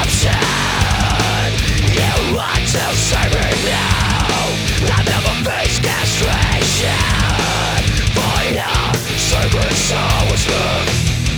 assumption. You want to save me now. I never face castration. Find out, sacred soul was left.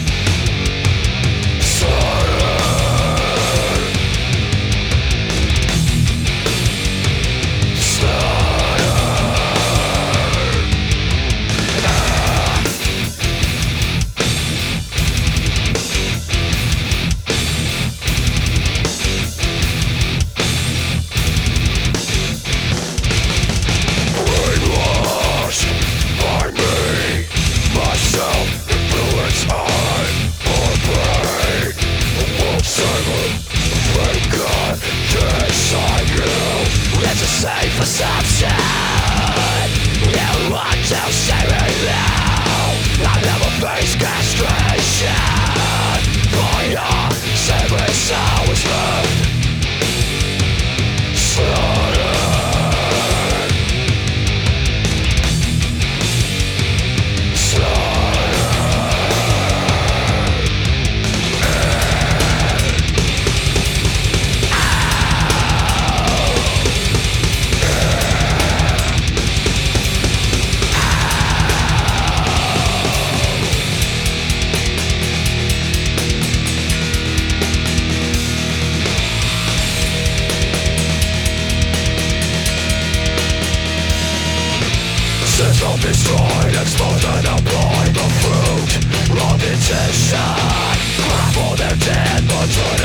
Safe assumption. You want to save me now. I never face castration. For your sacred soul is left. Slaughtered. System destroyed, exposed and applied the fruit of intention. Cry for their dead, but turn